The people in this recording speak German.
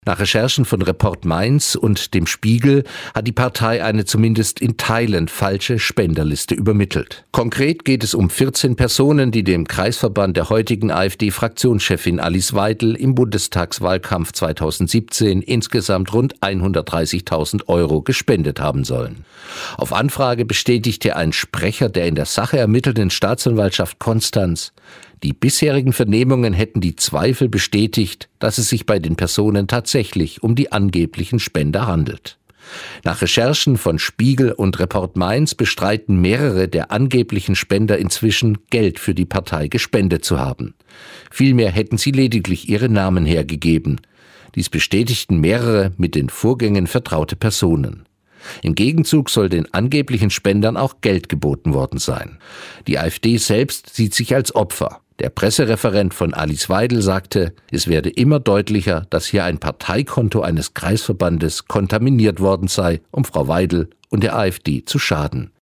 Nach Recherchen von Report Mainz und dem Spiegel hat die Partei eine zumindest in Teilen falsche Spenderliste übermittelt. Konkret geht es um 14 Personen, die dem Kreisverband der heutigen AfD-Fraktionschefin Alice Weidel im Bundestagswahlkampf 2017 insgesamt rund 130.000 € gespendet haben sollen. Auf Anfrage bestätigte ein Sprecher der in der Sache ermittelnden Staatsanwaltschaft Konstanz, die bisherigen Vernehmungen hätten die Zweifel bestätigt, dass es sich bei den Personen tatsächlich um die angeblichen Spender handelt. Nach Recherchen von Spiegel und Report Mainz bestreiten mehrere der angeblichen Spender inzwischen, Geld für die Partei gespendet zu haben. Vielmehr hätten sie lediglich ihre Namen hergegeben. Dies bestätigten mehrere mit den Vorgängen vertraute Personen. Im Gegenzug soll den angeblichen Spendern auch Geld geboten worden sein. Die AfD selbst sieht sich als Opfer. Der Pressereferent von Alice Weidel sagte, es werde immer deutlicher, dass hier ein Parteikonto eines Kreisverbandes kontaminiert worden sei, um Frau Weidel und der AfD zu schaden.